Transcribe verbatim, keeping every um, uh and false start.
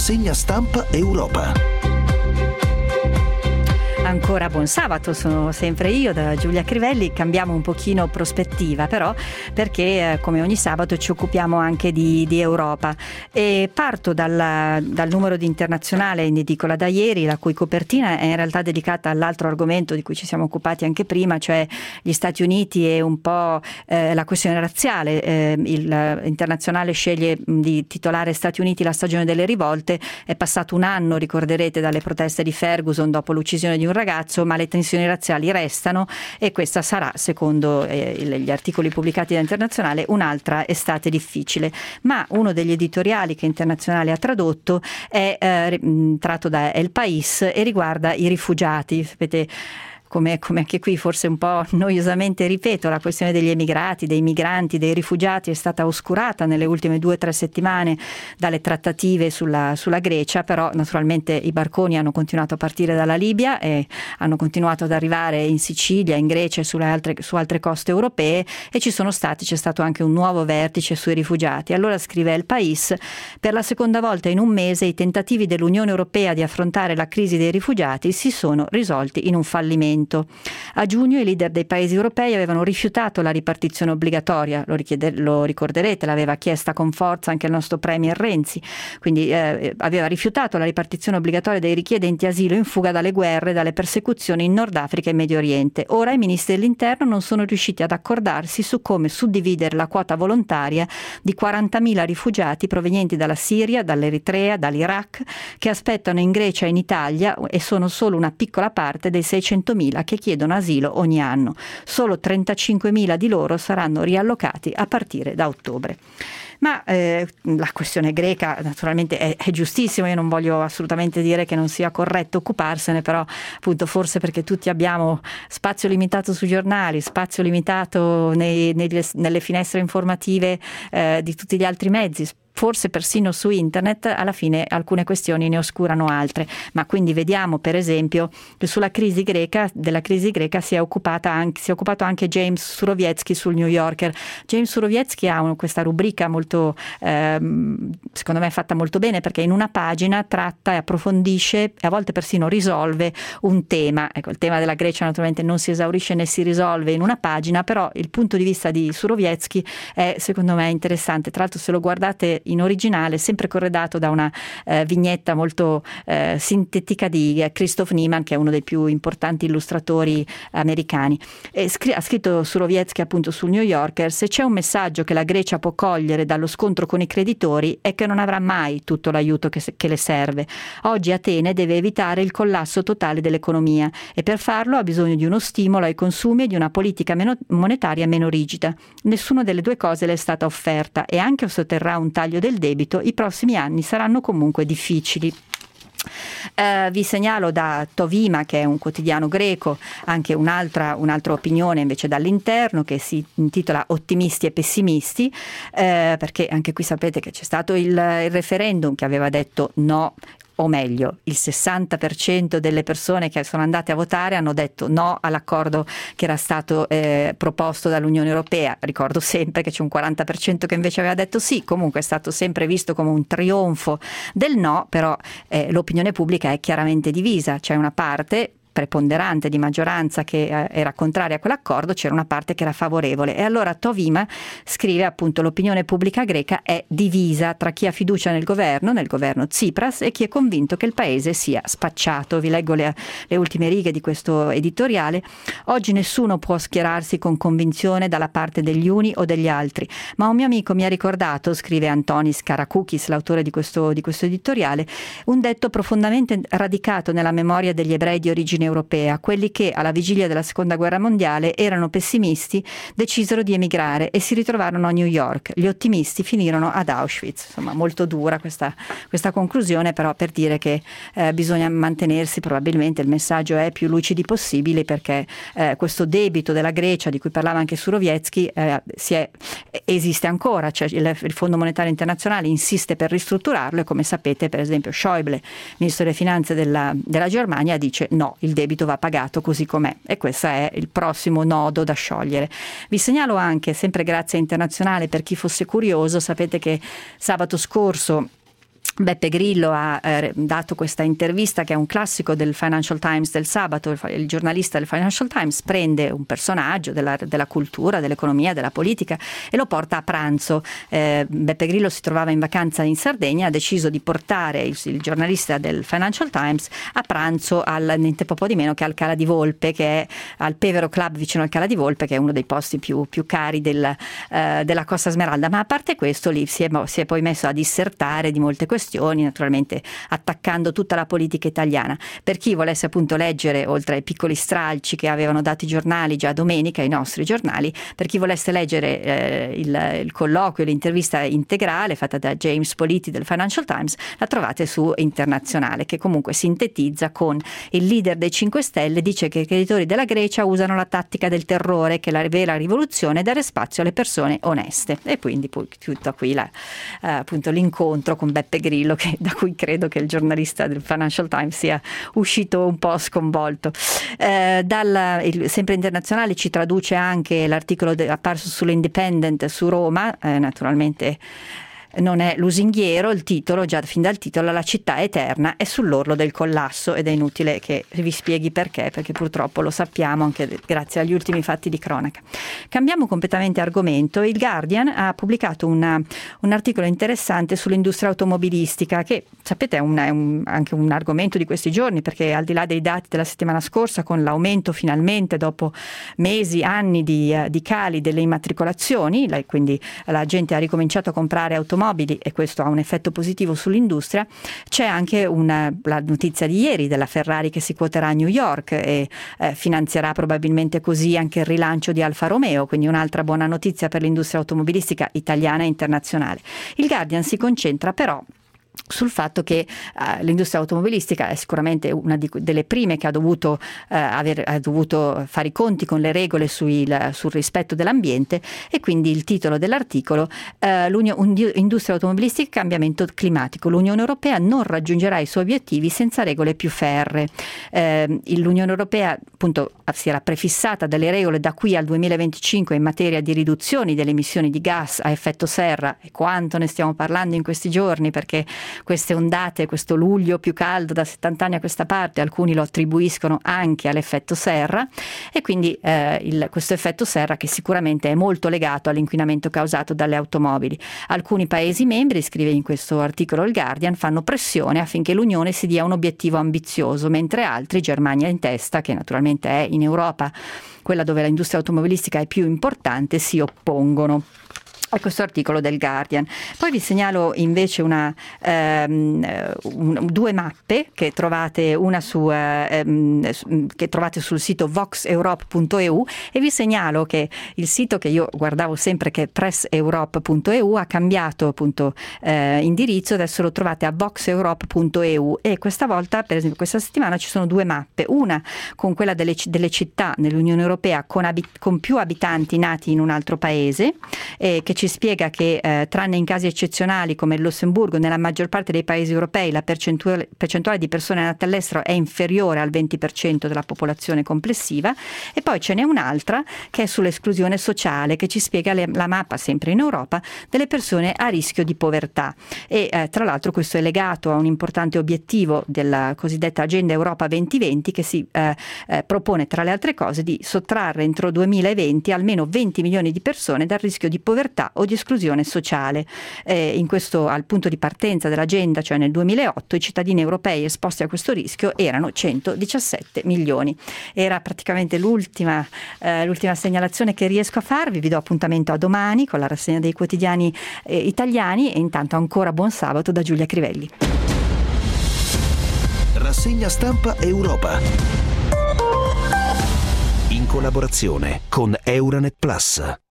Rassegna stampa Europa. Ancora buon sabato, sono sempre io, da Giulia Crivelli. Cambiamo un pochino prospettiva però, perché eh, come ogni sabato ci occupiamo anche di, di Europa, e parto dal, dal numero di Internazionale in edicola da ieri, la cui copertina è in realtà dedicata all'altro argomento di cui ci siamo occupati anche prima, cioè gli Stati Uniti e un po' eh, la questione razziale. Eh, il Internazionale sceglie di titolare Stati Uniti la stagione delle rivolte. È passato un anno, ricorderete, dalle proteste di Ferguson dopo l'uccisione di un ragazzo, ma le tensioni razziali restano, e questa sarà, secondo eh, gli articoli pubblicati da Internazionale, un'altra estate difficile. Ma uno degli editoriali che Internazionale ha tradotto è eh, tratto da El País e riguarda i rifugiati. Sapete, Come, come anche qui forse un po' noiosamente ripeto, la questione degli emigrati, dei migranti, dei rifugiati è stata oscurata nelle ultime due o tre settimane dalle trattative sulla, sulla Grecia, però naturalmente i barconi hanno continuato a partire dalla Libia e hanno continuato ad arrivare in Sicilia, in Grecia e sulle altre, su altre coste europee, e ci sono stati, c'è stato anche un nuovo vertice sui rifugiati. Allora, scrive El País, per la seconda volta in un mese i tentativi dell'Unione Europea di affrontare la crisi dei rifugiati si sono risolti in un fallimento. A giugno i leader dei paesi europei avevano rifiutato la ripartizione obbligatoria, lo, richiede, lo ricorderete, l'aveva chiesta con forza anche il nostro premier Renzi, quindi eh, aveva rifiutato la ripartizione obbligatoria dei richiedenti asilo in fuga dalle guerre e dalle persecuzioni in Nord Africa e Medio Oriente. Ora i ministri dell'interno non sono riusciti ad accordarsi su come suddividere la quota volontaria di quarantamila rifugiati provenienti dalla Siria, dall'Eritrea, dall'Iraq, che aspettano in Grecia e in Italia, e sono solo una piccola parte dei seicentomila che chiedono asilo ogni anno. Solo trentacinquemila di loro saranno riallocati a partire da ottobre. Ma eh, la questione greca naturalmente è, è giustissima, io non voglio assolutamente dire che non sia corretto occuparsene, però appunto forse perché tutti abbiamo spazio limitato sui giornali, spazio limitato nei, nelle, nelle finestre informative eh, di tutti gli altri mezzi, forse persino su internet, alla fine alcune questioni ne oscurano altre. Ma quindi vediamo per esempio che sulla crisi greca, della crisi greca si è occupata anche, si è occupato anche James Surowiecki sul New Yorker. James Surowiecki ha un, questa rubrica molto ehm, secondo me fatta molto bene, perché in una pagina tratta e approfondisce e a volte persino risolve un tema. Ecco, il tema della Grecia naturalmente non si esaurisce né si risolve in una pagina, però il punto di vista di Surowiecki è secondo me interessante. Tra l'altro, se lo guardate in originale, sempre corredato da una eh, vignetta molto eh, sintetica di Christoph Niemann, che è uno dei più importanti illustratori americani. E scri- ha scritto Surowiecki appunto sul New Yorker: se c'è un messaggio che la Grecia può cogliere dallo scontro con i creditori è che non avrà mai tutto l'aiuto che, se- che le serve. Oggi Atene deve evitare il collasso totale dell'economia, e per farlo ha bisogno di uno stimolo ai consumi e di una politica meno- monetaria meno rigida. Nessuna delle due cose le è stata offerta, e anche se otterrà un taglio del debito, i prossimi anni saranno comunque difficili. Uh, vi segnalo da Tovima, che è un quotidiano greco, anche un'altra, un'altra opinione invece dall'interno, che si intitola Ottimisti e pessimisti, uh, perché anche qui sapete che c'è stato il, il referendum che aveva detto no, o meglio, il sessanta per cento delle persone che sono andate a votare hanno detto no all'accordo che era stato eh, proposto dall'Unione Europea. Ricordo sempre che c'è un quaranta per cento che invece aveva detto sì. Comunque è stato sempre visto come un trionfo del no, però eh, l'opinione pubblica è chiaramente divisa. C'è una parte preponderante di maggioranza che eh, era contraria a quell'accordo, c'era una parte che era favorevole. E allora Tovima scrive appunto: l'opinione pubblica greca è divisa tra chi ha fiducia nel governo, nel governo Tsipras, e chi è convinto che il paese sia spacciato. Vi leggo le, le ultime righe di questo editoriale. Oggi nessuno può schierarsi con convinzione dalla parte degli uni o degli altri, ma un mio amico mi ha ricordato, scrive Antonis Karakoukis, l'autore di questo, di questo editoriale, un detto profondamente radicato nella memoria degli ebrei di origine europea. Quelli che alla vigilia della seconda guerra mondiale erano pessimisti decisero di emigrare e si ritrovarono a New York. Gli ottimisti finirono ad Auschwitz. Insomma, molto dura questa, questa conclusione, però per dire che eh, bisogna mantenersi, probabilmente il messaggio è più lucidi possibile, perché eh, questo debito della Grecia, di cui parlava anche Surowiecki, eh, si è, esiste ancora. Cioè il, il Fondo Monetario Internazionale insiste per ristrutturarlo, e come sapete per esempio Schäuble, ministro delle finanze della, della Germania, dice no, il debito va pagato così com'è, e questo è il prossimo nodo da sciogliere. Vi segnalo anche, sempre grazie a Internazionale, per chi fosse curioso, sapete che sabato scorso Beppe Grillo ha eh, dato questa intervista che è un classico del Financial Times del sabato. Il, il giornalista del Financial Times prende un personaggio della, della cultura, dell'economia, della politica e lo porta a pranzo. Eh, Beppe Grillo si trovava in vacanza in Sardegna, ha deciso di portare il, il giornalista del Financial Times a pranzo al, niente po' di meno che al Cala di Volpe, che è al Pevero Club vicino al Cala di Volpe, che è uno dei posti più, più cari del, eh, della Costa Smeralda. Ma a parte questo lì si è, si è poi messo a dissertare di molte questioni, naturalmente attaccando tutta la politica italiana. Per chi volesse appunto leggere, oltre ai piccoli stralci che avevano dato i giornali già domenica, i nostri giornali, per chi volesse leggere eh, il, il colloquio, l'intervista integrale fatta da James Politi del Financial Times, la trovate su Internazionale, che comunque sintetizza con il leader dei cinque Stelle, dice che i creditori della Grecia usano la tattica del terrore, che la vera rivoluzione è dare spazio alle persone oneste. E quindi poi tutto qui la, eh, appunto l'incontro con Beppe Grillo, che, da cui credo che il giornalista del Financial Times sia uscito un po' sconvolto. Eh, dal, il, sempre Internazionale ci traduce anche l'articolo de, apparso sull'Independent su Roma, eh, naturalmente non è lusinghiero il titolo, già fin dal titolo: la città eterna è sull'orlo del collasso, ed è inutile che vi spieghi perché, perché purtroppo lo sappiamo anche grazie agli ultimi fatti di cronaca. Cambiamo completamente argomento. Il Guardian ha pubblicato una, un articolo interessante sull'industria automobilistica, che sapete è, un, è un, anche un argomento di questi giorni, perché al di là dei dati della settimana scorsa, con l'aumento finalmente dopo mesi, anni di, uh, di cali delle immatricolazioni, la, quindi la gente ha ricominciato a comprare automobili e questo ha un effetto positivo sull'industria. C'è anche una, la notizia di ieri della Ferrari che si quoterà a New York e eh, finanzierà probabilmente così anche il rilancio di Alfa Romeo, quindi un'altra buona notizia per l'industria automobilistica italiana e internazionale. Il Guardian si concentra però sul fatto che uh, l'industria automobilistica è sicuramente una di, delle prime che ha dovuto, uh, aver, ha dovuto fare i conti con le regole sui, la, sul rispetto dell'ambiente, e quindi il titolo dell'articolo uh, Industria automobilistica e cambiamento climatico. L'Unione Europea non raggiungerà i suoi obiettivi senza regole più ferree. Uh, L'Unione Europea appunto si era prefissata delle regole da qui al duemilaventicinque in materia di riduzioni delle emissioni di gas a effetto serra, e quanto ne stiamo parlando in questi giorni, perché queste ondate, questo luglio più caldo da settanta anni a questa parte, alcuni lo attribuiscono anche all'effetto serra, e quindi eh, il, questo effetto serra che sicuramente è molto legato all'inquinamento causato dalle automobili. Alcuni Paesi membri, scrive in questo articolo il Guardian, fanno pressione affinché l'Unione si dia un obiettivo ambizioso, mentre altri, Germania in testa, che naturalmente è in Europa quella dove l'industria automobilistica è più importante, si oppongono a questo articolo del Guardian. Poi vi segnalo invece una, ehm, un, due mappe che trovate, una su, ehm, che trovate sul sito vox europe punto e u, e vi segnalo che il sito che io guardavo sempre, che è press europe punto e u, ha cambiato appunto eh, indirizzo, adesso lo trovate a vox europe punto e u, e questa volta, per esempio questa settimana, ci sono due mappe, una con quella delle, delle città nell'Unione Europea con, abit- con più abitanti nati in un altro paese, eh, che ci spiega che eh, tranne in casi eccezionali come il Lussemburgo, nella maggior parte dei paesi europei la percentuale, percentuale di persone nate all'estero è inferiore al venti per cento della popolazione complessiva. E poi ce n'è un'altra che è sull'esclusione sociale, che ci spiega le, la mappa, sempre in Europa, delle persone a rischio di povertà, e eh, tra l'altro questo è legato a un importante obiettivo della cosiddetta Agenda Europa duemilaventi, che si eh, eh, propone tra le altre cose di sottrarre entro duemilaventi almeno venti milioni di persone dal rischio di povertà o di esclusione sociale. Eh, in questo, al punto di partenza dell'agenda, cioè nel duemilaotto, i cittadini europei esposti a questo rischio erano centodiciassette milioni. Era praticamente l'ultima, eh, l'ultima segnalazione che riesco a farvi. Vi do appuntamento a domani con la rassegna dei quotidiani eh, italiani, e intanto ancora buon sabato da Giulia Crivelli. Rassegna stampa Europa, in collaborazione con Euranet Plus.